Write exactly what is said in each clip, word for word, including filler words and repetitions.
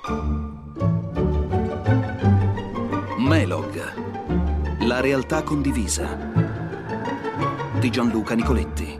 Melog, la realtà condivisa di Gianluca Nicoletti.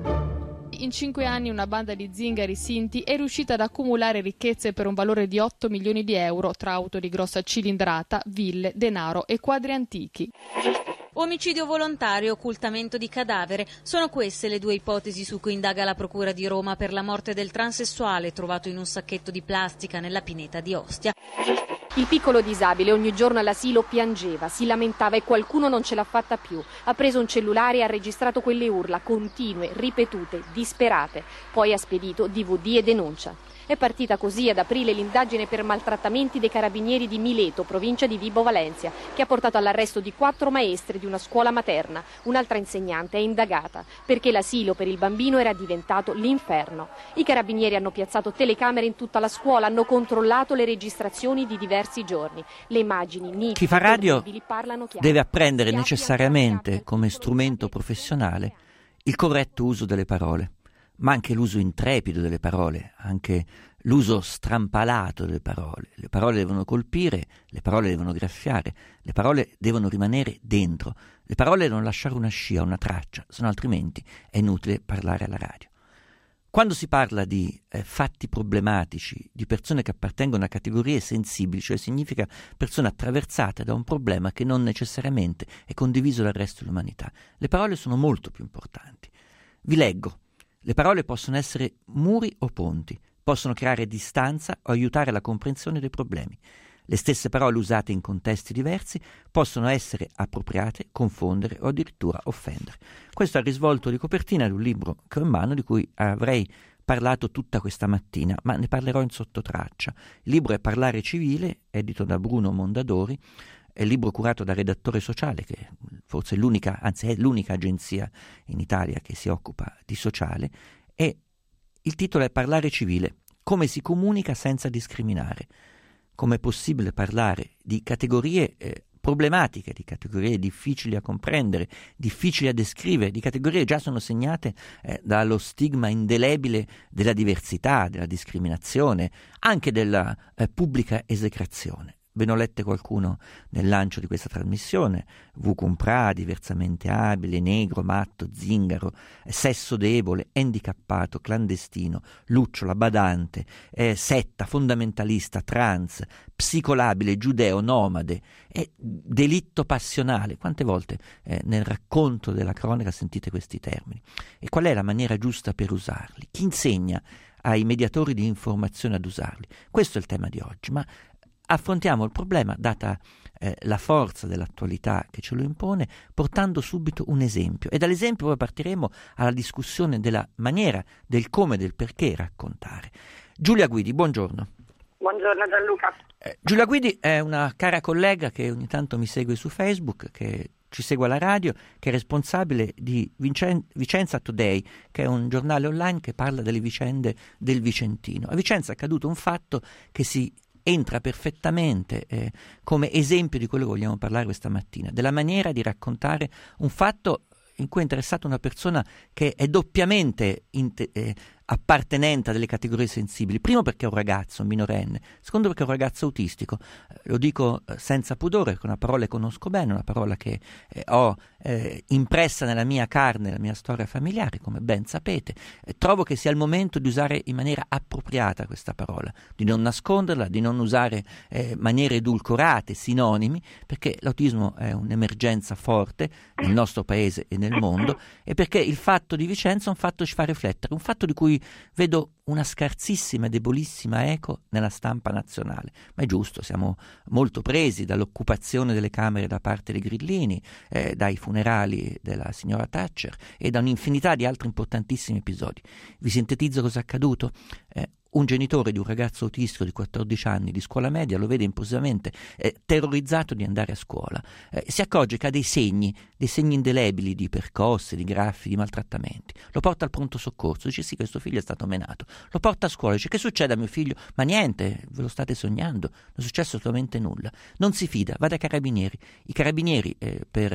In cinque anni una banda di zingari sinti è riuscita ad accumulare ricchezze per un valore di otto milioni di euro tra auto di grossa cilindrata, ville, denaro e quadri antichi. Omicidio volontario e occultamento di cadavere sono queste le due ipotesi su cui indaga la Procura di Roma per la morte del transessuale trovato in un sacchetto di plastica nella pineta di Ostia. Il piccolo disabile ogni giorno all'asilo piangeva, si lamentava e qualcuno non ce l'ha fatta più. Ha preso un cellulare e ha registrato quelle urla continue, ripetute, disperate. Poi ha spedito D V D e denuncia. È partita così ad aprile l'indagine per maltrattamenti dei carabinieri di Mileto, provincia di Vibo Valentia, che ha portato all'arresto di quattro maestre di una scuola materna. Un'altra insegnante è indagata perché l'asilo per il bambino era diventato l'inferno. I carabinieri hanno piazzato telecamere in tutta la scuola, hanno controllato le registrazioni di diversi giorni. Le immagini nitide. Chi fa radio deve apprendere necessariamente come strumento professionale il corretto uso delle parole, ma anche l'uso intrepido delle parole, anche l'uso strampalato delle parole. Le parole devono colpire, le parole devono graffiare, le parole devono rimanere dentro, le parole devono lasciare una scia, una traccia, se no altrimenti è inutile parlare alla radio. Quando si parla di eh, fatti problematici, di persone che appartengono a categorie sensibili, cioè significa persone attraversate da un problema che non necessariamente è condiviso dal resto dell'umanità, le parole sono molto più importanti. Vi leggo. Le parole possono essere muri o ponti, possono creare distanza o aiutare la comprensione dei problemi. Le stesse parole usate in contesti diversi possono essere appropriate, confondere o addirittura offendere. Questo è il risvolto di copertina di un libro che ho in mano, di cui avrei parlato tutta questa mattina, ma ne parlerò in sottotraccia. Il libro è Parlare civile, edito da Bruno Mondadori. È il libro curato da Redattore Sociale, che forse è l'unica, anzi è l'unica agenzia in Italia che si occupa di sociale, e il titolo è Parlare civile, come si comunica senza discriminare, come è possibile parlare di categorie eh, problematiche, di categorie difficili a comprendere, difficili a descrivere, di categorie che già sono segnate eh, dallo stigma indelebile della diversità, della discriminazione, anche della eh, pubblica esecrazione. Ve ne ho lette qualcuno nel lancio di questa trasmissione: V. Comprà, diversamente abile, negro, matto, zingaro, sesso debole, handicappato, clandestino, lucciola, badante, eh, setta, fondamentalista, trans, psicolabile, giudeo, nomade, eh, delitto passionale. Quante volte eh, nel racconto della cronaca sentite questi termini? E qual è la maniera giusta per usarli? Chi insegna ai mediatori di informazione ad usarli? Questo è il tema di oggi, ma affrontiamo il problema, data eh, la forza dell'attualità che ce lo impone, portando subito un esempio. E dall'esempio poi partiremo alla discussione della maniera, del come, del perché raccontare. Giulia Guidi, buongiorno. Buongiorno Gianluca. Eh, Giulia Guidi è una cara collega che ogni tanto mi segue su Facebook, che ci segue alla radio, che è responsabile di Vicen- Vicenza Today, che è un giornale online che parla delle vicende del Vicentino. A Vicenza è accaduto un fatto che si entra perfettamente eh, come esempio di quello che vogliamo parlare questa mattina, della maniera di raccontare un fatto in cui è interessata una persona che è doppiamente inte- eh, appartenente a delle categorie sensibili. Primo perché è un ragazzo, un minorenne, secondo perché è un ragazzo autistico. Eh, lo dico eh, senza pudore, perché è una parola che conosco bene, una parola che eh, ho eh, impressa nella mia carne, nella mia storia familiare, come ben sapete. Eh, trovo che sia il momento di usare in maniera appropriata questa parola, di non nasconderla, di non usare eh, maniere edulcorate, sinonimi, perché l'autismo è un'emergenza forte nel nostro paese e nel mondo, e perché il fatto di Vicenza è un fatto che ci fa riflettere, un fatto di cui vedo una scarsissima e debolissima eco nella stampa nazionale, ma è giusto, siamo molto presi dall'occupazione delle Camere da parte dei grillini, eh, dai funerali della signora Thatcher e da un'infinità di altri importantissimi episodi. Vi sintetizzo cosa è accaduto? Eh, un genitore di un ragazzo autistico di quattordici anni di scuola media lo vede improvvisamente eh, terrorizzato di andare a scuola, eh, si accorge che ha dei segni, dei segni indelebili di percosse, di graffi, di maltrattamenti, lo porta al pronto soccorso, dice sì, questo figlio è stato menato, lo porta a scuola, dice che succede a mio figlio? Ma niente, ve lo state sognando, non è successo assolutamente nulla. Non si fida, va dai carabinieri, i carabinieri eh, per,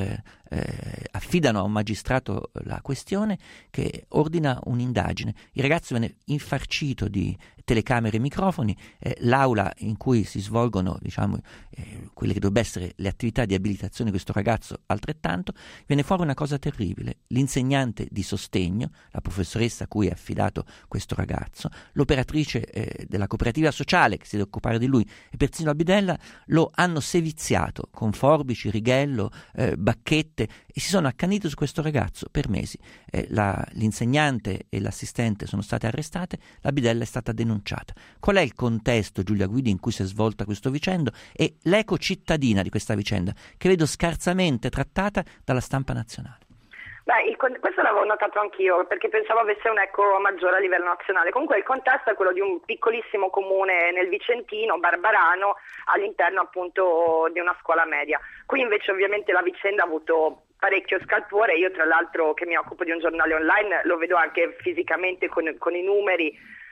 eh, affidano a un magistrato la questione, che ordina un'indagine. Il ragazzo viene infarcito di telecamere e microfoni, eh, l'aula in cui si svolgono, diciamo, eh, quelle che dovrebbero essere le attività di abilitazione di questo ragazzo altrettanto, viene fuori una cosa terribile. L'insegnante di sostegno, la professoressa a cui è affidato questo ragazzo, l'operatrice eh, della cooperativa sociale che si deve occupare di lui e persino la bidella lo hanno seviziato con forbici, righello, eh, bacchette e si sono accaniti su questo ragazzo per mesi. Eh, la, l'insegnante e l'assistente sono state arrestate, la bidella è stata denunciata. Qual è il contesto, Giulia Guidi, in cui si è svolta questo vicendo e l'eco cittadina di questa vicenda, che vedo scarsamente trattata dalla stampa nazionale? Beh, il, questo l'avevo notato anch'io, perché pensavo avesse un eco maggiore a livello nazionale. Comunque il contesto è quello di un piccolissimo comune nel Vicentino, Barbarano, all'interno appunto di una scuola media. Qui invece ovviamente la vicenda ha avuto parecchio scalpore. Io tra l'altro, che mi occupo di un giornale online, lo vedo anche fisicamente con, con i numeri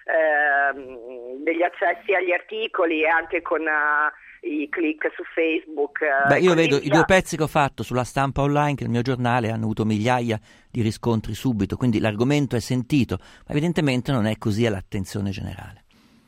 eh, degli accessi agli articoli e anche con uh, i click su Facebook. Beh, io vedo i due pezzi che ho fatto sulla Stampa Online, che il mio giornale, hanno avuto migliaia di riscontri subito, quindi l'argomento è sentito, ma evidentemente non è così all'attenzione generale.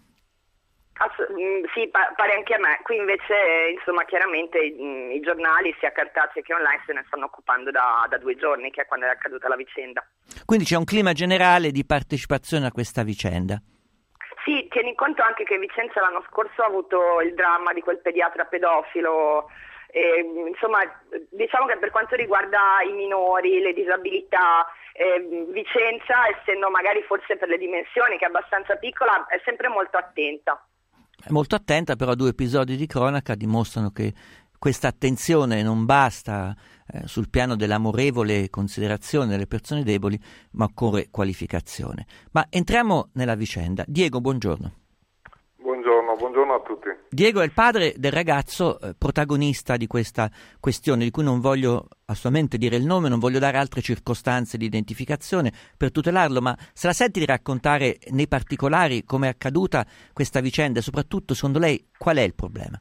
Ass- sì, pa- pare anche a me. Qui invece, insomma, chiaramente i, i giornali, sia cartacei che online, se ne stanno occupando da, da due giorni, che è quando è accaduta la vicenda. Quindi c'è un clima generale di partecipazione a questa vicenda? Sì, tieni conto anche che Vicenza l'anno scorso ha avuto il dramma di quel pediatra pedofilo. E, insomma, diciamo che per quanto riguarda i minori, le disabilità, eh, Vicenza, essendo magari forse per le dimensioni, che è abbastanza piccola, è sempre molto attenta. È molto attenta, però due episodi di cronaca dimostrano che questa attenzione non basta eh, sul piano dell'amorevole considerazione delle persone deboli, ma occorre qualificazione. Ma entriamo nella vicenda. Diego, buongiorno. Buongiorno, buongiorno a tutti. Diego è il padre del ragazzo eh, protagonista di questa questione, di cui non voglio assolutamente dire il nome, non voglio dare altre circostanze di identificazione per tutelarlo, ma se la senti di raccontare nei particolari come è accaduta questa vicenda e soprattutto, secondo lei, qual è il problema?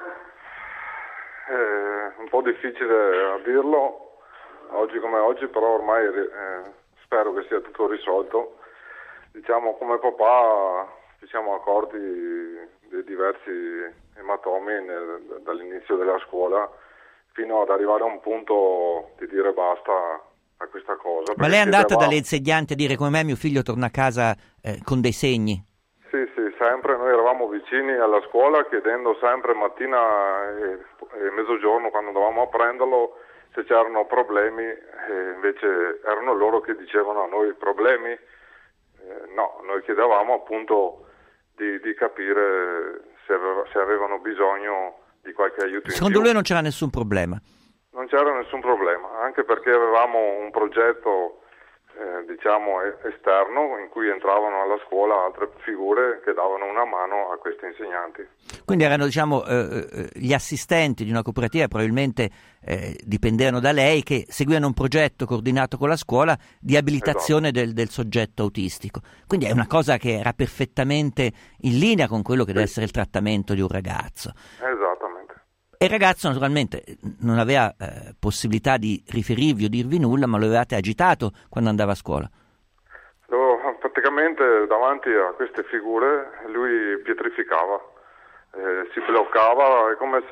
È un po' difficile a dirlo oggi come oggi, però ormai eh, spero che sia tutto risolto. Diciamo, come papà ci siamo accorti di diversi ematomi nel, dall'inizio della scuola fino ad arrivare a un punto di dire basta a questa cosa. Ma lei è andata chiedevamo... dalle insegnanti a dire come me mio figlio torna a casa eh, con dei segni? Sì, sì, sempre. Noi eravamo vicini alla scuola chiedendo sempre mattina e, e mezzogiorno quando andavamo a prenderlo se c'erano problemi, e invece erano loro che dicevano a noi problemi. Eh, no, noi chiedevamo appunto di, di capire se, aveva, se avevano bisogno di qualche aiuto. Secondo lui non c'era nessun problema? Non c'era nessun problema, anche perché avevamo un progetto eh, diciamo esterno in cui entravano alla scuola altre figure che davano una mano a questi insegnanti. Quindi erano diciamo eh, gli assistenti di una cooperativa, probabilmente eh, dipendevano da lei, che seguivano un progetto coordinato con la scuola di abilitazione esatto. del, del soggetto autistico. Quindi è una cosa che era perfettamente in linea con quello che sì. deve essere il trattamento di un ragazzo. Esattamente. E il ragazzo naturalmente non aveva eh, possibilità di riferirvi o dirvi nulla, ma lo avevate agitato quando andava a scuola. Lo, praticamente davanti a queste figure lui pietrificava, eh, si bloccava, è come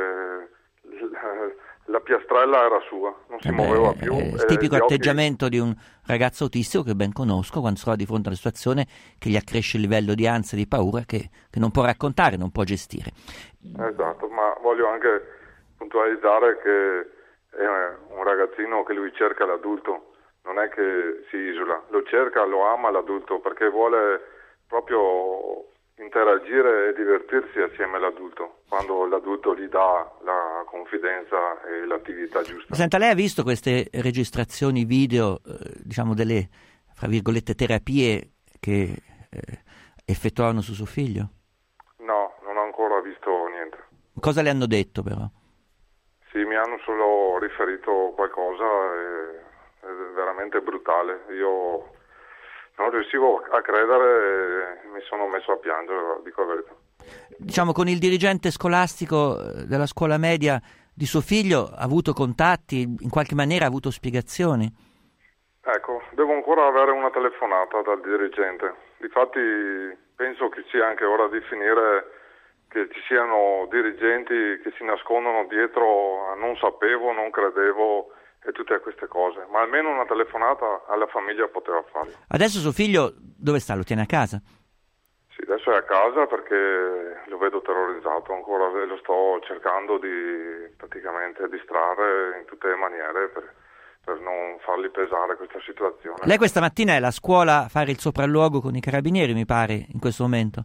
se la, la piastrella era sua, non si eh beh, muoveva più. È il tipico atteggiamento occhi... di un ragazzo autistico che ben conosco quando si trova di fronte a una situazione che gli accresce il livello di ansia e di paura che, che non può raccontare, non può gestire. Esatto, ma voglio anche puntualizzare che è un ragazzino che lui cerca l'adulto, non è che si isola, lo cerca, lo ama l'adulto perché vuole proprio interagire e divertirsi assieme all'adulto, quando l'adulto gli dà la confidenza e l'attività giusta. Senta, lei ha visto queste registrazioni video, eh, diciamo delle, fra virgolette, terapie che eh, effettuavano su suo figlio? No, non ho ancora visto niente. Cosa le hanno detto però? Sì, mi hanno solo riferito qualcosa e è veramente brutale. Io non riuscivo a credere e mi sono messo a piangere, dico la verità. Diciamo, con il dirigente scolastico della scuola media di suo figlio ha avuto contatti, in qualche maniera ha avuto spiegazioni? Ecco, devo ancora avere una telefonata dal dirigente. Difatti penso che sia anche ora di finire che ci siano dirigenti che si nascondono dietro a non sapevo, non credevo e tutte queste cose, ma almeno una telefonata alla famiglia poteva farlo. Adesso suo figlio dove sta? Lo tiene a casa? Sì, adesso è a casa perché lo vedo terrorizzato ancora e lo sto cercando di praticamente distrarre in tutte le maniere per, per non fargli pesare questa situazione. Lei questa mattina è alla scuola a fare il sopralluogo con i carabinieri, mi pare, in questo momento?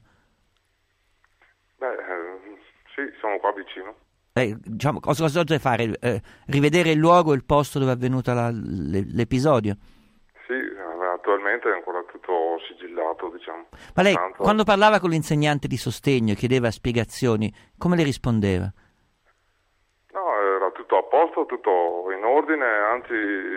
Beh, eh, sì, sono qua vicino. Eh, diciamo, cosa, cosa deve fare? Eh, rivedere il luogo, il posto dove è avvenuto la, le, l'episodio? Sì, attualmente è ancora tutto sigillato, diciamo. Ma lei, Tanto... quando parlava con l'insegnante di sostegno e chiedeva spiegazioni, come le rispondeva? No, era tutto a posto, tutto in ordine, anzi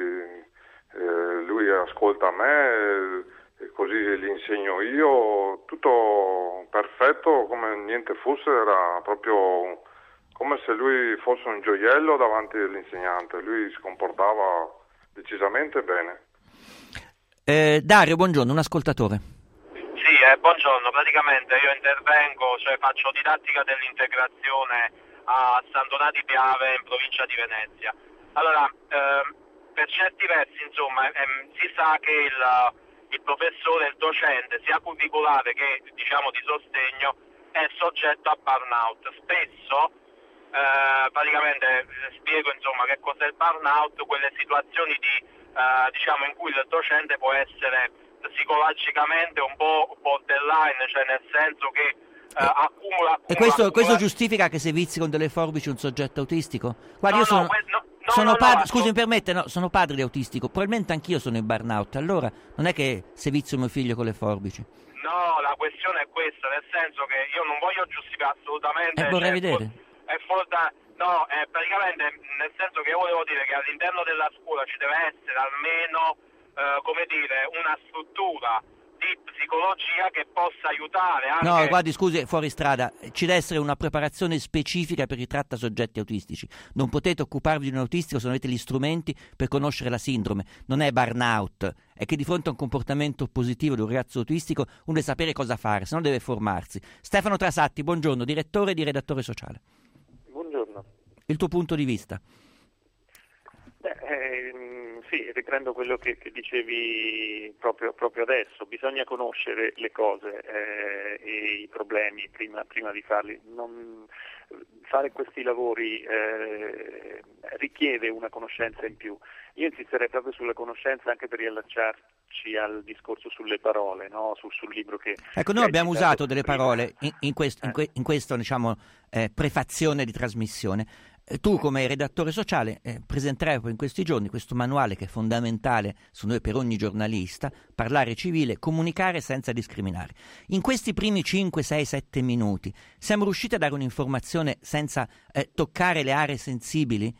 eh, lui ascolta me e, e così gli insegno io, tutto perfetto, come niente fosse, era proprio come se lui fosse un gioiello davanti all'insegnante, lui si comportava decisamente bene. Eh, Dario, buongiorno, un ascoltatore. Sì, eh, buongiorno, praticamente io intervengo, cioè faccio didattica dell'integrazione a San Donato di Piave in provincia di Venezia. Allora, eh, per certi versi, insomma, ehm, si sa che il, il professore, il docente, sia curriculare che, diciamo, di sostegno, è soggetto a burnout. Spesso, eh, praticamente, spiego, insomma, che cos'è il burnout, quelle situazioni di Uh, diciamo in cui il docente può essere psicologicamente un po' borderline, cioè nel senso che uh, accumula, accumula E questo, accumula... questo giustifica che se vizi con delle forbici un soggetto autistico? Guarda, no, io sono, no, que- no, no, sono no, padre, no, scusi, no. mi permette, no, sono padre di autistico, probabilmente anch'io sono in burnout, allora non è che se vizio mio figlio con le forbici. No, la questione è questa, nel senso che io non voglio giustificare assolutamente... Eh, vorrei cioè, vedere. È forza... No, eh, praticamente nel senso che io volevo dire che all'interno della scuola ci deve essere almeno, eh, come dire, una struttura di psicologia che possa aiutare anche... No, guardi, scusi, fuori strada, ci deve essere una preparazione specifica per chi tratta soggetti autistici. Non potete occuparvi di un autistico se non avete gli strumenti per conoscere la sindrome. Non è burnout, è che di fronte a un comportamento positivo di un ragazzo autistico uno deve sapere cosa fare, se no deve formarsi. Stefano Trasatti, buongiorno, direttore di Redattore Sociale. Buongiorno. Il tuo punto di vista? Beh, ehm, sì, riprendo quello che, che dicevi proprio, proprio adesso. Bisogna conoscere le cose eh, e i problemi prima, prima di farli. Non, fare questi lavori eh, richiede una conoscenza in più. Io insisterei proprio sulla conoscenza anche per riallacciarci al discorso sulle parole, no? sul, sul libro che... Ecco, noi abbiamo usato delle prima. parole in, in, questo, in, que, in questo, diciamo, eh, prefazione di trasmissione. Eh, tu come redattore sociale eh, presenterai poi in questi giorni questo manuale che è fondamentale secondo me per ogni giornalista, parlare civile, comunicare senza discriminare. In questi primi cinque, sei, sette minuti siamo riusciti a dare un'informazione senza eh, toccare le aree sensibili?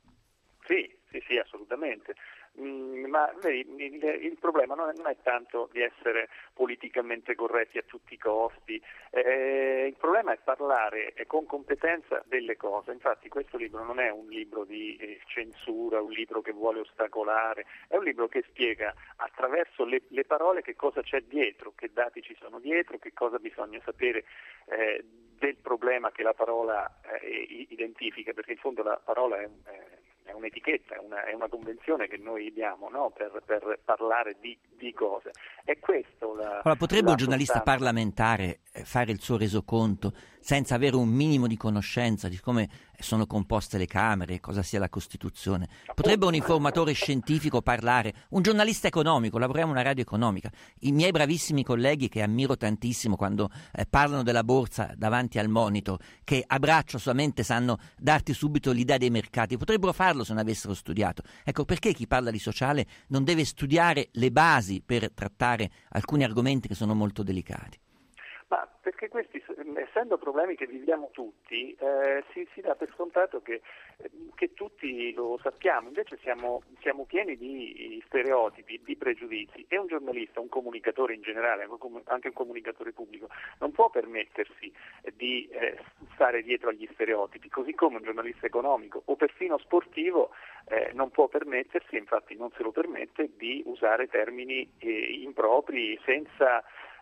Sì, sì, sì, assolutamente. Mm, ma vedi, il, il problema non è, non è tanto di essere politicamente corretti a tutti i costi, eh, il problema è parlare con competenza delle cose. Infatti questo libro non è un libro di eh, censura, un libro che vuole ostacolare, è un libro che spiega attraverso le, le parole che cosa c'è dietro, che dati ci sono dietro, che cosa bisogna sapere eh, del problema che la parola eh, identifica, perché in fondo la parola è un... Eh, è un'etichetta, è una, è una convenzione che noi diamo, no? per, per parlare di, di cose. È questo la... Allora, potrebbe la un giornalista sostanza. parlamentare fare il suo resoconto senza avere un minimo di conoscenza di come sono composte le Camere, cosa sia la Costituzione? Potrebbe un informatore scientifico parlare, un giornalista economico, lavoriamo in una radio economica. I miei bravissimi colleghi che ammiro tantissimo quando eh, parlano della borsa davanti al monitor, che a braccio solamente sanno darti subito l'idea dei mercati, potrebbero farlo se non avessero studiato. Ecco, perché chi parla di sociale non deve studiare le basi per trattare alcuni argomenti che sono molto delicati? Ma perché questi, essendo problemi che viviamo tutti, eh, si, si dà per scontato che, che tutti lo sappiamo, invece siamo, siamo pieni di stereotipi, di pregiudizi, e un giornalista, un comunicatore in generale, anche un comunicatore pubblico, non può permettersi di eh, stare dietro agli stereotipi, così come un giornalista economico o perfino sportivo eh, non può permettersi, infatti non se lo permette, di usare termini eh, impropri senza...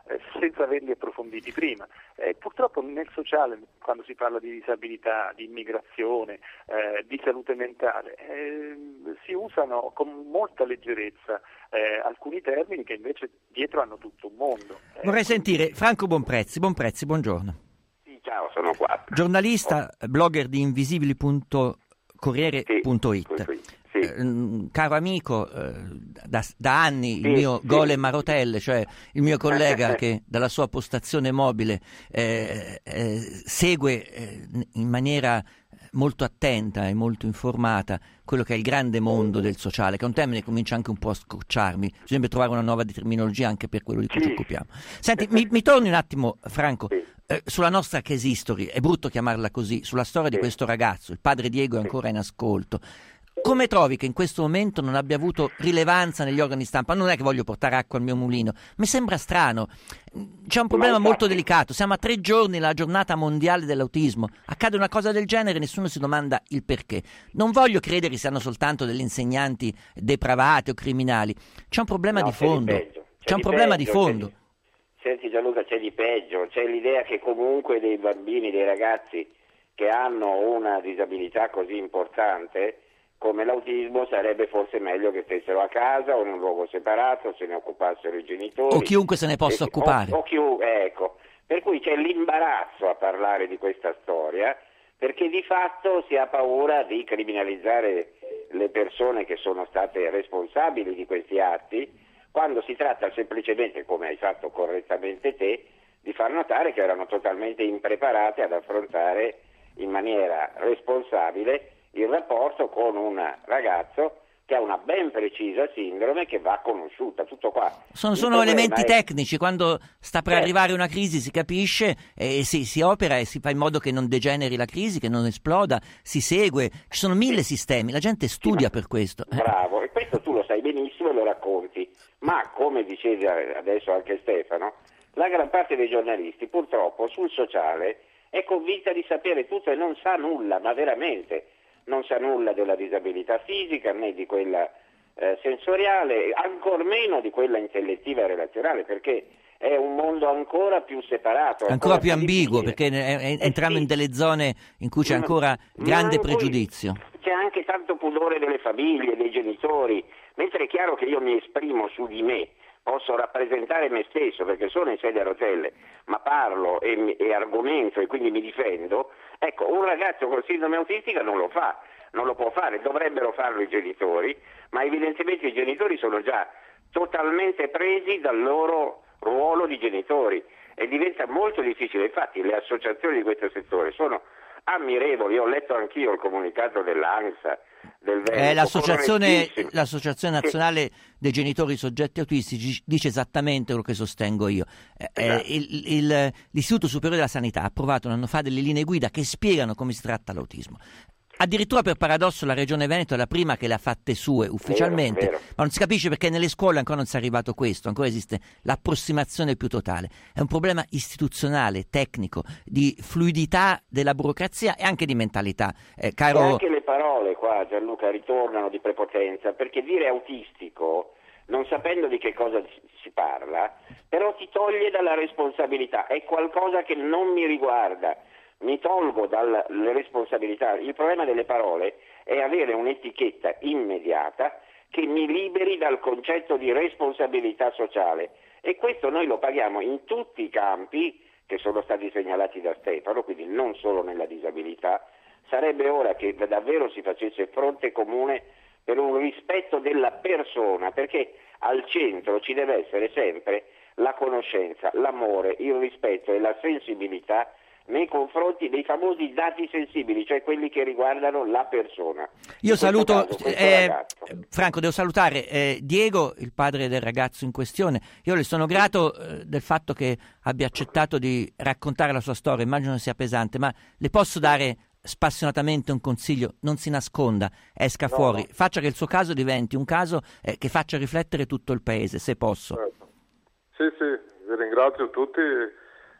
eh, senza averli approfonditi prima. Eh, purtroppo nel sociale, quando si parla di disabilità, di immigrazione, eh, di salute mentale, eh, si usano con molta leggerezza eh, alcuni termini che invece dietro hanno tutto un mondo. Eh, Vorrei sentire Franco Bonprezzi. Bonprezzi, buongiorno. Sì, ciao, sono qua. Giornalista, oh. blogger di invisibili punto corriere punto it. Sì, sì. Eh, caro amico, eh, da, da anni sì, il mio sì. Golem Rotelle, cioè il mio collega che dalla sua postazione mobile eh, eh, segue eh, in maniera molto attenta e molto informata quello che è il grande mondo del sociale, che è un termine che comincia anche un po' a scocciarmi, bisogna trovare una nuova terminologia anche per quello di cui sì. ci occupiamo. Senti, mi, mi torni un attimo, Franco, sì. eh, sulla nostra case history, è brutto chiamarla così, sulla storia sì. di questo ragazzo, il padre Diego è ancora in ascolto. Come trovi che in questo momento non abbia avuto rilevanza negli organi stampa? Non è che voglio portare acqua al mio mulino, mi sembra strano. C'è un problema molto delicato, siamo a tre giorni dalla giornata mondiale dell'autismo, accade una cosa del genere e nessuno si domanda il perché. Non voglio credere siano soltanto degli insegnanti depravati o criminali, c'è un problema no, di fondo, c'è, di c'è, c'è un di problema peggio, di fondo. C'è di... Senti Gianluca, c'è di peggio, c'è l'idea che comunque dei bambini, dei ragazzi che hanno una disabilità così importante come l'autismo sarebbe forse meglio che stessero a casa o in un luogo separato, se ne occupassero i genitori. O chiunque se ne possa e, occupare. O, o chiunque, ecco. Per cui c'è l'imbarazzo a parlare di questa storia, perché di fatto si ha paura di criminalizzare le persone che sono state responsabili di questi atti, quando si tratta semplicemente, come hai fatto correttamente te, di far notare che erano totalmente impreparate ad affrontare in maniera responsabile il rapporto con un ragazzo che ha una ben precisa sindrome che va conosciuta, tutto qua. Sono, sono elementi è... tecnici, quando sta per eh. arrivare una crisi si capisce e si, si opera e si fa in modo che non degeneri la crisi, che non esploda, si segue, ci sono mille sistemi, la gente studia sì, per questo. Bravo, e questo tu lo sai benissimo e lo racconti, ma come dicevi adesso anche Stefano, la gran parte dei giornalisti purtroppo sul sociale è convinta di sapere tutto e non sa nulla, ma veramente non sa nulla della disabilità fisica né di quella eh, sensoriale, ancor meno di quella intellettiva e relazionale, perché è un mondo ancora più separato. Ancora, ancora più ambiguo, difficile. perché eh, eh, entriamo sì. in delle zone in cui c'è ancora grande pregiudizio. C'è anche tanto pudore delle famiglie, dei genitori, mentre è chiaro che io mi esprimo su di me, posso rappresentare me stesso perché sono in sedia a rotelle, ma parlo e, e argomento e quindi mi difendo. Ecco, un ragazzo con sindrome autistica non lo fa, non lo può fare, dovrebbero farlo i genitori, ma evidentemente i genitori sono già totalmente presi dal loro ruolo di genitori e diventa molto difficile. Infatti le associazioni di questo settore sono ammirevoli, ho letto anch'io il comunicato dell'ANSA, del Veneto, eh, l'associazione, l'associazione nazionale sì. dei genitori soggetti autistici dice esattamente quello che sostengo io. Eh, esatto. il, il, l'Istituto Superiore della Sanità ha approvato un anno fa delle linee guida che spiegano come si tratta l'autismo. Addirittura per paradosso la Regione Veneto è la prima che le ha fatte sue ufficialmente, vero, vero. ma non si capisce perché nelle scuole ancora non si è arrivato questo, ancora esiste l'approssimazione più totale. È un problema istituzionale, tecnico, di fluidità della burocrazia e anche di mentalità. Eh, caro... E anche le parole qua, Gianluca, ritornano di prepotenza, perché dire autistico, non sapendo di che cosa si parla, però ti toglie dalla responsabilità, è qualcosa che non mi riguarda. Mi tolgo dalle responsabilità. Il problema delle parole è avere un'etichetta immediata che mi liberi dal concetto di responsabilità sociale e questo noi lo paghiamo in tutti i campi che sono stati segnalati da Stefano, quindi non solo nella disabilità. Sarebbe ora che davvero si facesse fronte comune per un rispetto della persona, perché al centro ci deve essere sempre la conoscenza, l'amore, il rispetto e la sensibilità nei confronti dei famosi dati sensibili, cioè quelli che riguardano la persona. Io saluto, caso, eh, Franco, devo salutare eh, Diego, il padre del ragazzo in questione. Io le sono grato eh, del fatto che abbia accettato di raccontare la sua storia, immagino sia pesante, ma le posso dare spassionatamente un consiglio: non si nasconda, esca no, fuori, no. Faccia che il suo caso diventi un caso eh, che faccia riflettere tutto il paese, se posso. Sì, sì, vi ringrazio tutti.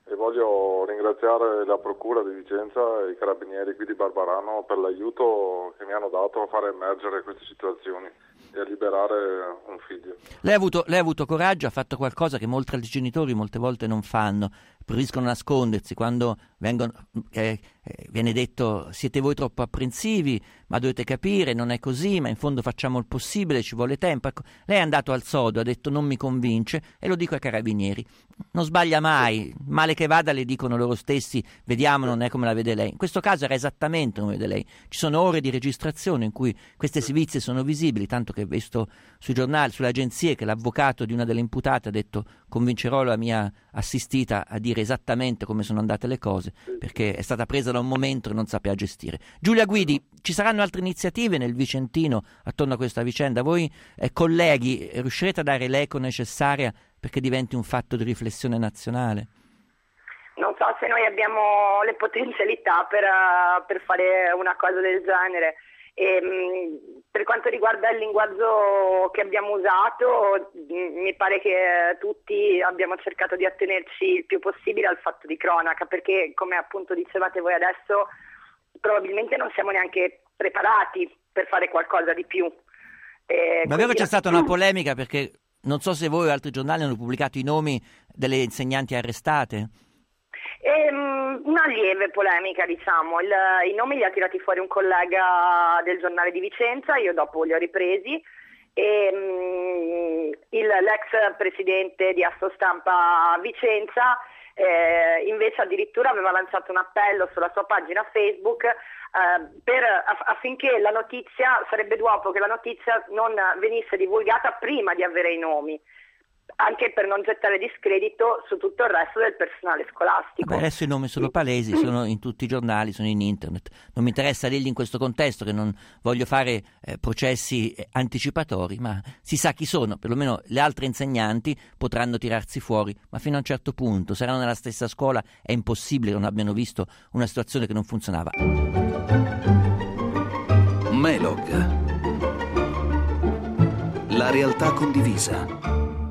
e voglio ringraziare la Procura di Vicenza e i Carabinieri qui di Barbarano per l'aiuto che mi hanno dato a far emergere queste situazioni e a liberare un figlio. Lei ha avuto, lei ha avuto coraggio, ha fatto qualcosa che molti altri genitori molte volte non fanno, preferiscono nascondersi quando vengono, eh, eh, viene detto siete voi troppo apprensivi, ma dovete capire, non è così, ma in fondo facciamo il possibile, ci vuole tempo. Ecco, lei è andato al sodo, ha detto non mi convince, e lo dico ai Carabinieri, non sbaglia mai, male che vada le dicono loro stessi, vediamo, non è come la vede lei. In questo caso era esattamente come vede lei, ci sono ore di registrazione in cui queste sevizie sono visibili, tanto che ho visto sui giornali, sulle agenzie, che l'avvocato di una delle imputate ha detto convincerò la mia assistita a dire esattamente come sono andate le cose, perché è stata presa da un momento che non sapeva gestire. Giulia Guidi, ci saranno altre iniziative nel Vicentino attorno a questa vicenda? Voi eh, colleghi riuscirete a dare l'eco necessaria perché diventi un fatto di riflessione nazionale? Non so se noi abbiamo le potenzialità per, uh, per fare una cosa del genere. E, mh, per quanto riguarda il linguaggio che abbiamo usato, mh, mi pare che tutti abbiamo cercato di attenerci il più possibile al fatto di cronaca, perché come appunto dicevate voi adesso, probabilmente non siamo neanche preparati per fare qualcosa di più. E Ma è vero, c'è stata una polemica perché non so se voi o altri giornali hanno pubblicato i nomi delle insegnanti arrestate? Ehm, una lieve polemica, diciamo. Il, I nomi li ha tirati fuori un collega del giornale di Vicenza, io dopo li ho ripresi, e um, il, l'ex presidente di Assostampa Vicenza eh, invece addirittura aveva lanciato un appello sulla sua pagina Facebook eh, per, aff- affinché la notizia, sarebbe dopo che la notizia non venisse divulgata prima di avere i nomi, anche per non gettare discredito su tutto il resto del personale scolastico. Vabbè, adesso i nomi sono palesi, sono in tutti i giornali, sono in internet. Non mi interessa dirli in questo contesto, che non voglio fare eh, processi eh, anticipatori, ma si sa chi sono, perlomeno le altre insegnanti potranno tirarsi fuori, ma fino a un certo punto, saranno nella stessa scuola, è impossibile che non abbiano visto una situazione che non funzionava. Melog. La realtà condivisa.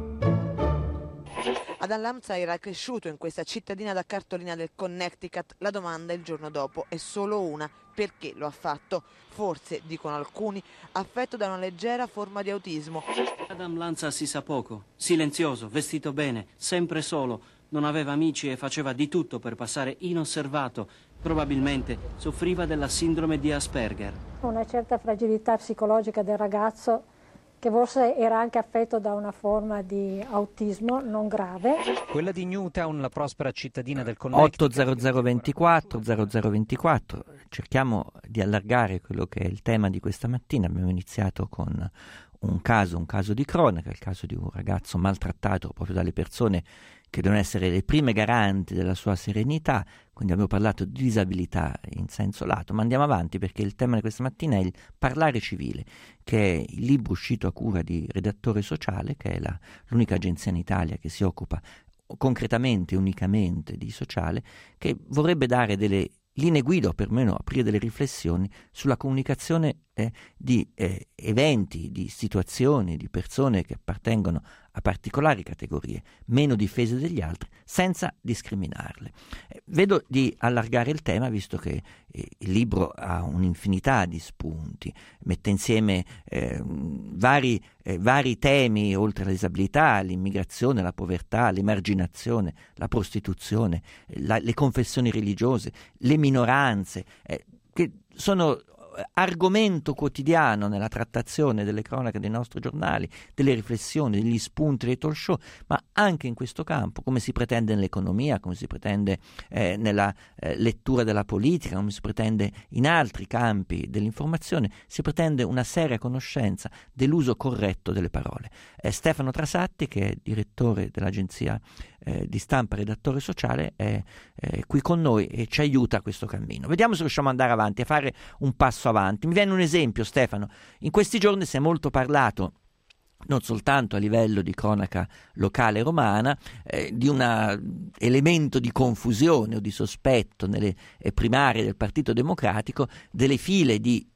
Adam Lanza era cresciuto in questa cittadina da cartolina del Connecticut. La domanda il giorno dopo è solo una: perché lo ha fatto? Forse, dicono alcuni, affetto da una leggera forma di autismo. Adam Lanza si sa poco, silenzioso, vestito bene, sempre solo, non aveva amici e faceva di tutto per passare inosservato. Probabilmente soffriva della sindrome di Asperger. Una certa fragilità psicologica del ragazzo, che forse era anche affetto da una forma di autismo non grave. Quella di Newtown, la prospera cittadina del Connecticut. otto zero zero ventiquattro zero zero ventiquattro, cerchiamo di allargare quello che è il tema di questa mattina. Abbiamo iniziato con un caso, un caso di cronaca, il caso di un ragazzo maltrattato proprio dalle persone che devono essere le prime garanti della sua serenità, quindi abbiamo parlato di disabilità in senso lato, ma andiamo avanti perché il tema di questa mattina è il parlare civile, che è il libro uscito a cura di Redattore Sociale, che è la, l'unica agenzia in Italia che si occupa concretamente, unicamente di sociale, che vorrebbe dare delle linee guida o perlomeno aprire delle riflessioni sulla comunicazione eh, di eh, eventi, di situazioni, di persone che appartengono a particolari categorie, meno difese degli altri, senza discriminarle. Eh, vedo di allargare il tema, visto che eh, il libro ha un'infinità di spunti, mette insieme eh, vari, eh, vari temi, oltre alla disabilità, l'immigrazione, la povertà, l'emarginazione, la prostituzione, la, le confessioni religiose, le minoranze, eh, che sono argomento quotidiano nella trattazione delle cronache dei nostri giornali, delle riflessioni, degli spunti dei talk show, ma anche in questo campo, come si pretende nell'economia, come si pretende eh, nella eh, lettura della politica, come si pretende in altri campi dell'informazione, si pretende una seria conoscenza dell'uso corretto delle parole. Eh, Stefano Trasatti, che è direttore dell'agenzia eh, di stampa Redattore Sociale, è eh, qui con noi e ci aiuta a questo cammino. Vediamo se riusciamo ad andare avanti, a fare un passo avanti. Mi viene un esempio, Stefano. In questi giorni si è molto parlato, non soltanto a livello di cronaca locale romana, eh, di un elemento di confusione o di sospetto nelle eh, primarie del Partito Democratico, delle file di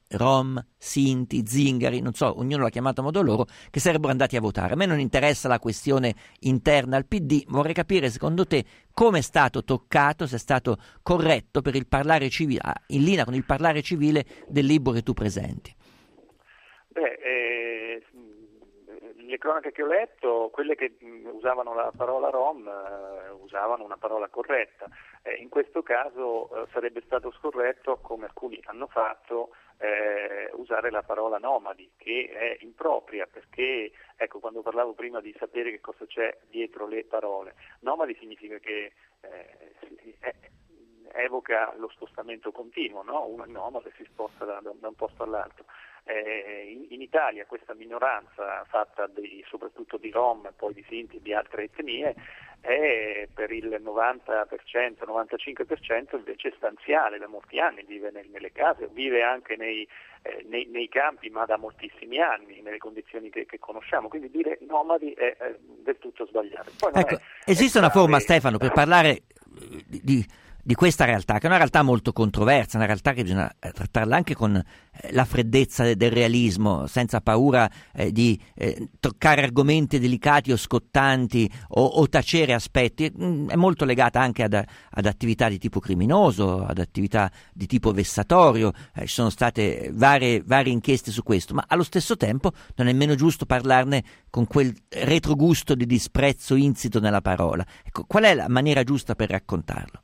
rom, sinti, zingari, non so, ognuno l'ha chiamato a modo loro, che sarebbero andati a votare. A me non interessa la questione interna al P D, vorrei capire secondo te come è stato toccato, se è stato corretto per il parlare civile, in linea con il parlare civile del libro che tu presenti. Beh, eh, le cronache che ho letto, quelle che usavano la parola rom, eh, usavano una parola corretta. Eh, in questo caso eh, sarebbe stato scorretto, come alcuni hanno fatto, eh, usare la parola nomadi, che è impropria, perché ecco, quando parlavo prima di sapere che cosa c'è dietro le parole, nomadi significa che eh, è, evoca lo spostamento continuo, no? Uno è nomade, si sposta da, da un posto all'altro. Eh, in, in Italia questa minoranza fatta di, soprattutto di rom, poi di sinti e di altre etnie, è per il novanta per cento, novantacinque per cento invece stanziale, da molti anni, vive nel, nelle case, vive anche nei, eh, nei, nei campi, ma da moltissimi anni, nelle condizioni che, che conosciamo, quindi dire nomadi è, è del tutto sbagliato. Poi non ecco, è, esiste è una grave, forma, Stefano, per parlare di, di, di questa realtà, che è una realtà molto controversa, una realtà che bisogna trattarla anche con eh, la freddezza del realismo, senza paura eh, di eh, toccare argomenti delicati o scottanti o, o tacere aspetti. Mm, è molto legata anche ad, ad attività di tipo criminoso, ad attività di tipo vessatorio. Eh, ci sono state varie, varie inchieste su questo, ma allo stesso tempo non è meno giusto parlarne con quel retrogusto di disprezzo insito nella parola. Ecco, qual è la maniera giusta per raccontarlo?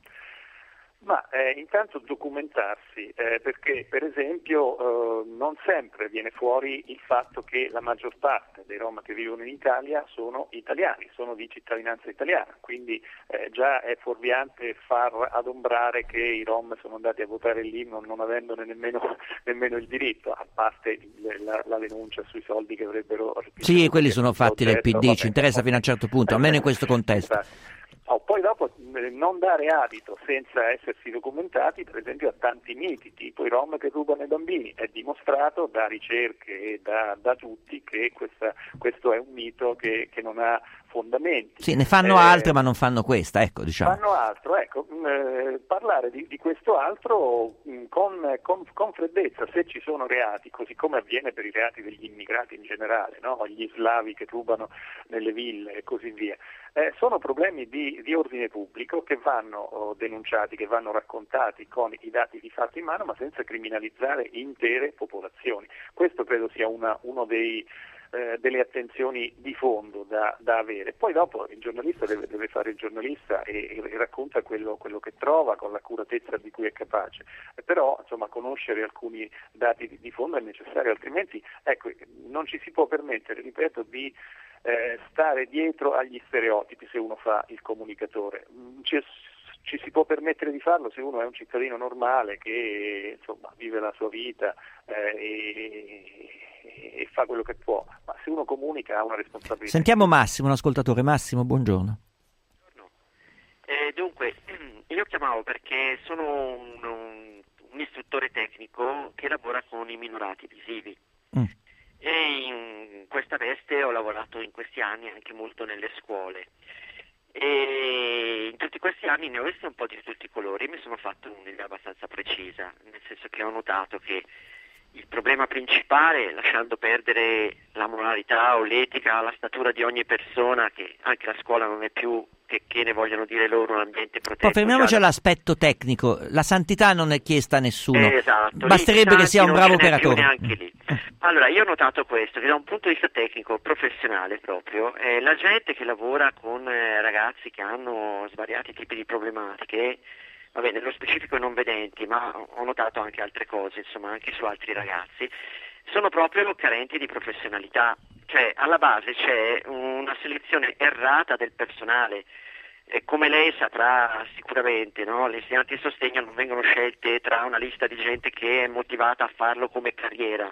Ma eh, intanto documentarsi, eh, perché per esempio eh, non sempre viene fuori il fatto che la maggior parte dei rom che vivono in Italia sono italiani, sono di cittadinanza italiana, quindi eh, già è fuorviante far adombrare che i rom sono andati a votare l'inno non avendone nemmeno, nemmeno il diritto, a parte la, la denuncia sui soldi che avrebbero... Sì, quelli sono fatti del P D, vabbè, ci interessa fino a un certo punto, almeno in questo contesto. Esatto. Oh, poi dopo non dare adito senza essersi documentati, per esempio, a tanti miti, tipo i rom che rubano i bambini. È dimostrato da ricerche e da, da tutti che questa, questo è un mito che, che non ha fondamenti. Sì, ne fanno eh, altre, ma non fanno questa, ecco, diciamo. Fanno altro, ecco, eh, parlare di, di questo altro mh, con, con, con freddezza, se ci sono reati, così come avviene per i reati degli immigrati in generale, no? Gli slavi che rubano nelle ville e così via. Eh, sono problemi di, di ordine pubblico che vanno oh, denunciati, che vanno raccontati con i dati di fatto in mano, ma senza criminalizzare intere popolazioni. Questo credo sia una, uno dei eh, delle attenzioni di fondo da, da avere. Poi dopo il giornalista deve, deve fare il giornalista e, e racconta quello, quello che trova con l'accuratezza di cui è capace. Eh, però insomma conoscere alcuni dati di, di fondo è necessario, altrimenti ecco, non ci si può permettere, ripeto, di Eh, stare dietro agli stereotipi se uno fa il comunicatore. Ci, ci si può permettere di farlo se uno è un cittadino normale che insomma vive la sua vita eh, e, e fa quello che può, ma se uno comunica ha una responsabilità. Sentiamo Massimo, un ascoltatore. Massimo, buongiorno. Eh, dunque, io chiamavo perché sono un, un, un istruttore tecnico che lavora con i minorati visivi. Mm. E in questa veste ho lavorato in questi anni anche molto nelle scuole e in tutti questi anni ne ho visti un po' di tutti i colori e mi sono fatto un'idea abbastanza precisa, nel senso che ho notato che il problema principale, lasciando perdere la moralità o l'etica, la statura di ogni persona, che anche la scuola non è più che, che ne vogliono dire loro un ambiente protetto. Poi fermiamoci all'aspetto tecnico, la santità non è chiesta a nessuno, esatto, basterebbe che sia un bravo operatore. Neanche lì. Allora, io ho notato questo, che da un punto di vista tecnico, professionale proprio, eh, la gente che lavora con eh, ragazzi che hanno svariati tipi di problematiche, vabbè, nello specifico non vedenti, ma ho notato anche altre cose, insomma, anche su altri ragazzi, sono proprio carenti di professionalità, cioè alla base c'è una selezione errata del personale. E come lei saprà sicuramente, no? Le insegnanti di sostegno non vengono scelte tra una lista di gente che è motivata a farlo come carriera,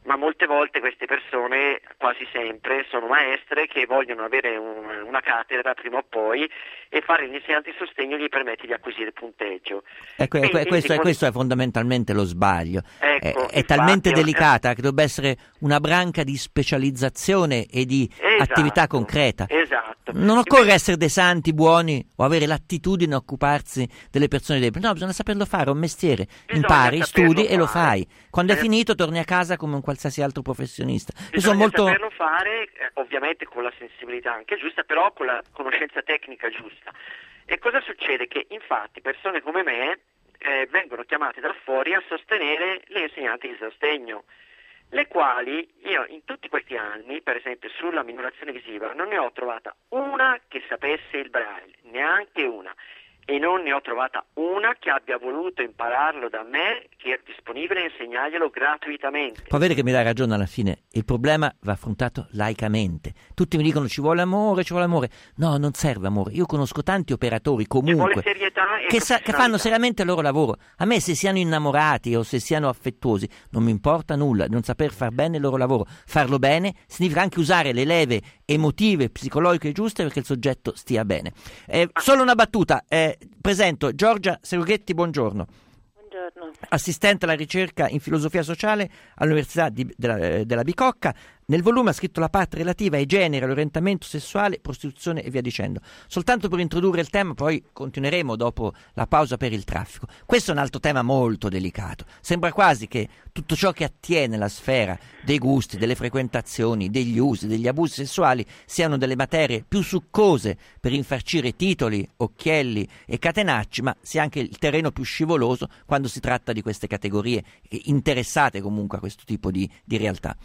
ma molte volte queste persone, quasi sempre, sono maestre che vogliono avere un, una cattedra prima o poi, e fare l'insegnante di sostegno gli permette di acquisire punteggio. Ecco, Quindi, questo, è, di... questo è fondamentalmente lo sbaglio. Ecco, è, è infatti, talmente eh, delicata che dovrebbe essere una branca di specializzazione e di esatto, attività concreta. Esatto. Non occorre essere dei santi buoni o avere l'attitudine a occuparsi delle persone deboli. No, bisogna saperlo fare, è un mestiere. Bisogna Impari, studi fare. e lo fai. Quando eh, è finito torni a casa come un qualsiasi altro professionista. Io Bisogna sono molto... saperlo fare, eh, ovviamente con la sensibilità anche giusta, però con la conoscenza tecnica giusta. E cosa succede? Che infatti persone come me eh, vengono chiamate da fuori a sostenere le insegnanti di sostegno, le quali io in tutti questi anni, per esempio sulla minorazione visiva, non ne ho trovata una che sapesse il braille, neanche una. E non ne ho trovata una che abbia voluto impararlo da me, che è disponibile a insegnarglielo gratuitamente. Può avere che mi dà ragione alla fine, il problema va affrontato laicamente. Tutti mi dicono ci vuole amore, ci vuole amore. No, non serve amore. Io conosco tanti operatori comunque che, sa- che fanno seriamente il loro lavoro. A me se siano innamorati o se siano affettuosi non mi importa nulla, non saper far bene il loro lavoro. Farlo bene significa anche usare le leve emotive, psicologiche giuste perché il soggetto stia bene. Eh, solo una battuta, eh, presento Giorgia Serughetti, buongiorno. Buongiorno. Assistente alla ricerca in filosofia sociale all'Università di, della, della Bicocca. Nel volume ha scritto la parte relativa ai generi, all'orientamento sessuale, prostituzione e via dicendo. Soltanto per introdurre il tema, poi continueremo dopo la pausa per il traffico. Questo è un altro tema molto delicato. Sembra quasi che tutto ciò che attiene la sfera dei gusti, delle frequentazioni, degli usi, degli abusi sessuali siano delle materie più succose per infarcire titoli, occhielli e catenacci, ma sia anche il terreno più scivoloso quando si tratta di queste categorie interessate comunque a questo tipo di, di realtà.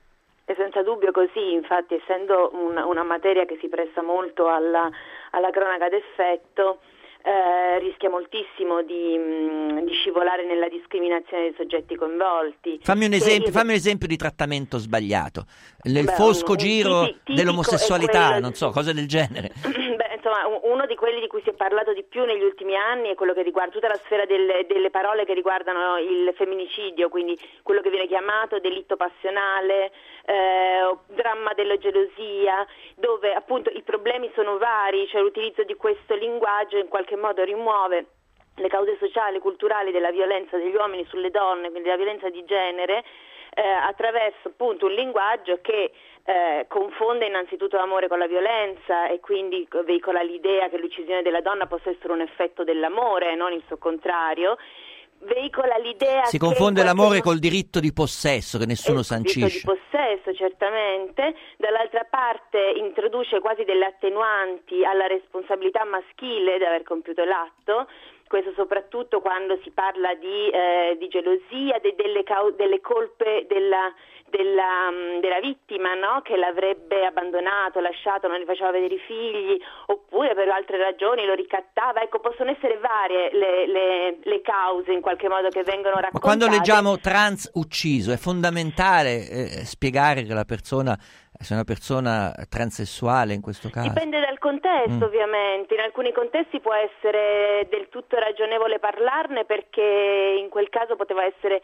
E senza dubbio così, infatti, essendo una, una materia che si presta molto alla, alla cronaca d'effetto, eh, rischia moltissimo di, mh, di scivolare nella discriminazione dei soggetti coinvolti. Fammi un esempio, io... fammi un esempio di trattamento sbagliato. Nel Beh, fosco un, un giro tipico dell'omosessualità, di... non so, cose del genere. Beh, insomma, uno di quelli di cui si è parlato di più negli ultimi anni è quello che riguarda tutta la sfera delle, delle parole che riguardano il femminicidio, quindi quello che viene chiamato delitto passionale, eh, dramma della gelosia, dove appunto i problemi sono vari, cioè l'utilizzo di questo linguaggio in qualche modo rimuove le cause sociali e culturali della violenza degli uomini sulle donne, quindi della violenza di genere, eh, attraverso appunto un linguaggio che eh, confonde innanzitutto l'amore con la violenza e quindi veicola l'idea che l'uccisione della donna possa essere un effetto dell'amore, non il suo contrario. Veicola l'idea si che confonde l'amore modo... col diritto di possesso che nessuno sancisce. Il diritto di possesso, certamente. Dall'altra parte introduce quasi delle attenuanti alla responsabilità maschile di aver compiuto l'atto. Questo soprattutto quando si parla di, eh, di gelosia, de, delle, cau- delle colpe della, della, della vittima, no? Che l'avrebbe abbandonato, lasciato, non gli faceva vedere i figli, oppure per altre ragioni lo ricattava. Ecco, possono essere varie le, le, le cause in qualche modo che vengono raccontate. Ma quando leggiamo trans ucciso è fondamentale eh, spiegare che la persona se è una persona transessuale in questo caso? Dipende dal contesto, mm. ovviamente. In alcuni contesti può essere del tutto ragionevole parlarne perché in quel caso poteva essere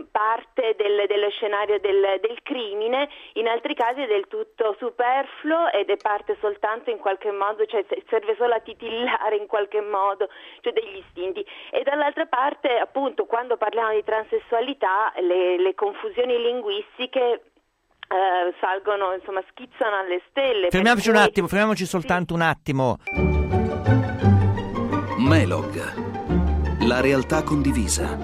parte del, dello scenario del, del crimine, in altri casi è del tutto superfluo ed è parte soltanto in qualche modo, cioè serve solo a titillare in qualche modo, cioè degli istinti. E dall'altra parte, appunto, quando parliamo di transessualità, le, le confusioni linguistiche Eh, salgono, insomma, schizzano alle stelle. Fermiamoci cui... un attimo, fermiamoci soltanto sì. un attimo. Melog, la realtà condivisa.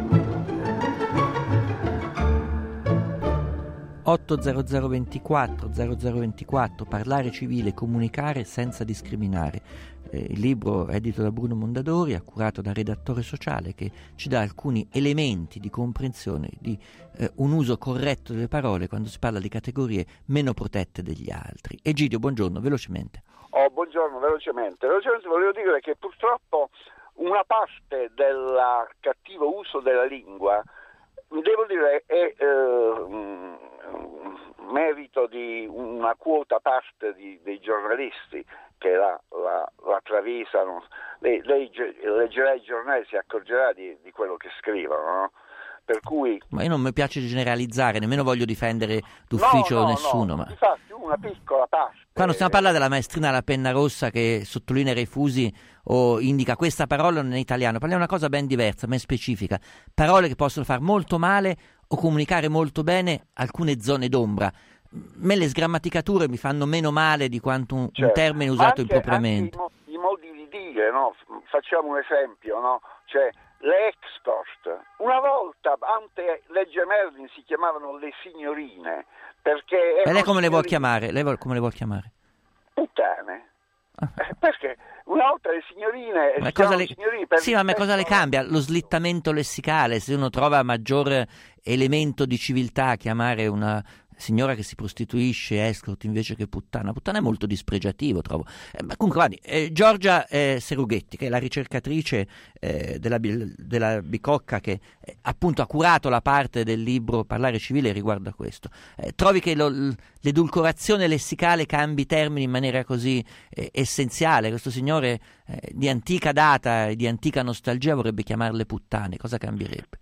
otto zero zero ventiquattro zero zero ventiquattro Parlare civile, comunicare senza discriminare. Eh, il libro edito da Bruno Mondadori, accurato da Redattore Sociale, che ci dà alcuni elementi di comprensione di eh, un uso corretto delle parole quando si parla di categorie meno protette degli altri. Egidio, buongiorno, velocemente. Oh, buongiorno, velocemente. Velocemente volevo dire che purtroppo una parte del cattivo uso della lingua, devo dire, è eh, merito di una quota parte di, dei giornalisti che la, la, la travisano. Lei, lei leggerà i giornali, si accorgerà di, di quello che scrivono, no? per cui... Ma io non mi piace generalizzare, nemmeno voglio difendere d'ufficio no, no, nessuno. No, ma... Infatti una piccola parte. Quando stiamo a parlare della maestrina alla penna rossa che sottolinea i fusi o indica questa parola non è italiano, parliamo di una cosa ben diversa, ben specifica. Parole che possono far molto male o comunicare molto bene alcune zone d'ombra. Me le sgrammaticature mi fanno meno male di quanto un, certo. un termine usato anche, impropriamente. Anche i, mo- i modi di dire, no? Facciamo un esempio, no? Cioè le escort. Una volta ante legge Merlin si chiamavano le signorine, perché... E lei come signorine... le vuol chiamare? Lei come le vuol chiamare? Puttane. Eh, perché una volta le signorine, ma si cosa le... signorine per sì, ma me cosa le cambia? Lo slittamento lessicale, se uno trova maggior elemento di civiltà a chiamare una signora che si prostituisce escort invece che puttana. Puttana è molto dispregiativo, trovo. Eh, ma comunque, guardi, eh, Giorgia eh, Serughetti, che è la ricercatrice eh, della, della Bicocca, che eh, appunto ha curato la parte del libro Parlare civile riguardo a questo. Eh, trovi che lo, l'edulcorazione lessicale cambi termini in maniera così eh, essenziale? Questo signore eh, di antica data e di antica nostalgia vorrebbe chiamarle puttane. Cosa cambierebbe?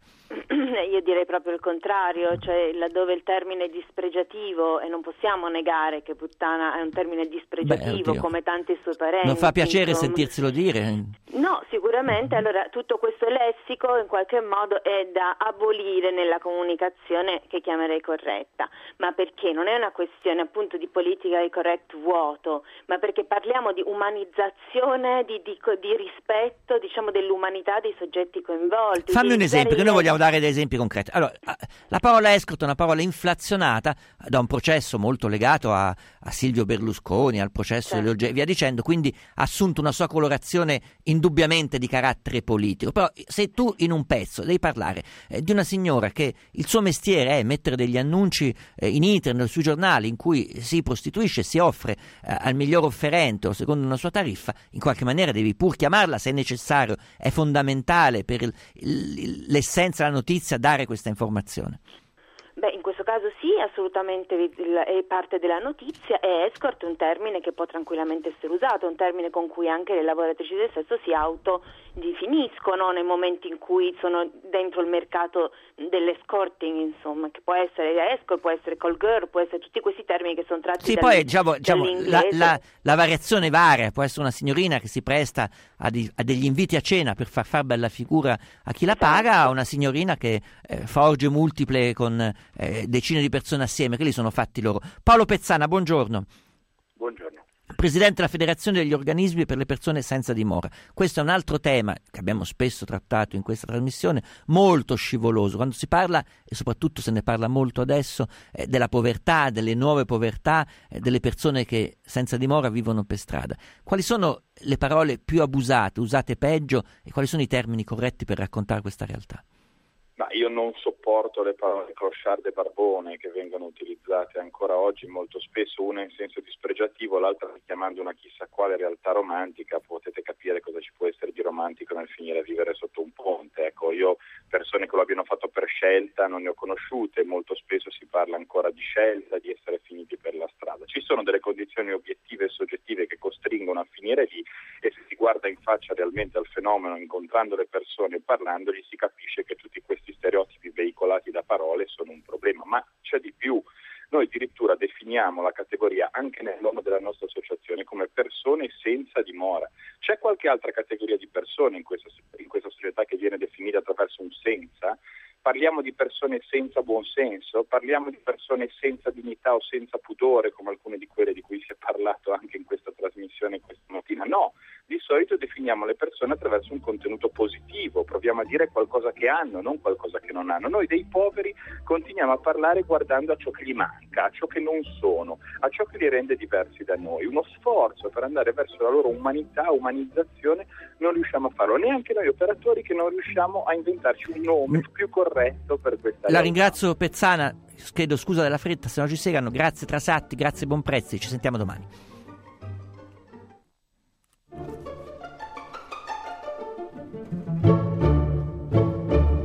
Io direi proprio il contrario, cioè laddove il termine è dispregiativo, e non possiamo negare che puttana è un termine dispregiativo, Beh, come tanti suoi parenti. Non fa piacere insomma. Sentirselo dire? No, sicuramente. Allora tutto questo lessico in qualche modo è da abolire nella comunicazione, che chiamerei corretta, ma perché non è una questione appunto di politica di correct vuoto, ma perché parliamo di umanizzazione, di, di, di rispetto, diciamo, dell'umanità dei soggetti coinvolti. Fammi un esempio, che noi vogliamo dare dei esempi concreti. Allora, la parola escort è una parola inflazionata da un processo molto legato a, a Silvio Berlusconi, al processo certo. delle, via dicendo, quindi ha assunto una sua colorazione indubbiamente di carattere politico. Però se tu in un pezzo devi parlare eh, di una signora che il suo mestiere è mettere degli annunci eh, in internet sui giornali in cui si prostituisce, si offre eh, al miglior offerente o secondo una sua tariffa, in qualche maniera devi pur chiamarla se è necessario, è fondamentale per il, il, l'essenza della notizia dare questa informazione. Beh, in questo caso sì, assolutamente è parte della notizia, e escort è un termine che può tranquillamente essere usato, è un termine con cui anche le lavoratrici del sesso si autodefiniscono nei momenti in cui sono dentro il mercato dell'escorting, insomma, che può essere escort, può essere call girl, può essere tutti questi termini che sono tratti sì, dal, poi diciamo, diciamo la, la, la variazione varia, può essere una signorina che si presta a, di, a degli inviti a cena per far far bella figura a chi la paga, a una signorina che eh, fa orge multiple con eh, decine di persone assieme, che li sono fatti loro. Paolo Pezzana, buongiorno. Buongiorno. Presidente della Federazione degli Organismi per le Persone Senza Dimora. Questo è un altro tema che abbiamo spesso trattato in questa trasmissione, molto scivoloso, quando si parla, e soprattutto se ne parla molto adesso, eh, della povertà, delle nuove povertà, eh, delle persone che senza dimora vivono per strada. Quali sono le parole più abusate, usate peggio, e quali sono i termini corretti per raccontare questa realtà? Ma io non sopporto le parole clochard e barbone che vengono utilizzate ancora oggi molto spesso, una in senso dispregiativo, l'altra richiamando una chissà quale realtà romantica. Potete capire cosa ci può essere di romantico nel finire a vivere sotto un ponte. Ecco, io persone che lo abbiano fatto per scelta non ne ho conosciute, molto spesso si parla ancora di scelta, di essere finiti per la strada. Ci sono delle condizioni obiettive e soggettive che costringono a finire lì, e se si guarda in faccia realmente al fenomeno, incontrando le persone e parlandogli, si capisce che tutti questi stereotipi veicolati da parole sono un problema. Ma c'è di più. Noi addirittura definiamo la categoria anche nel nome della nostra associazione come persone senza dimora. C'è qualche altra categoria di persone in questa, in questa società che viene definita attraverso un senza? Parliamo di persone senza buonsenso? Parliamo di persone senza dignità o senza pudore, come alcune di quelle di cui si è parlato anche in questa trasmissione questa mattina? No, di solito definiamo le persone attraverso un contenuto positivo, proviamo a dire qualcosa che hanno, non qualcosa che non hanno. Noi dei poveri continuiamo a parlare guardando a ciò che gli manca, a ciò che non sono, a ciò che li rende diversi da noi. Uno sforzo per andare verso la loro umanità, umanizzazione, non riusciamo a farlo, neanche noi operatori che non riusciamo a inventarci un nome più corretto per questa La realtà. Ringrazio Pezzana, chiedo scusa della fretta se non ci seguono, grazie Trasatti, grazie Bonprezzi, ci sentiamo domani.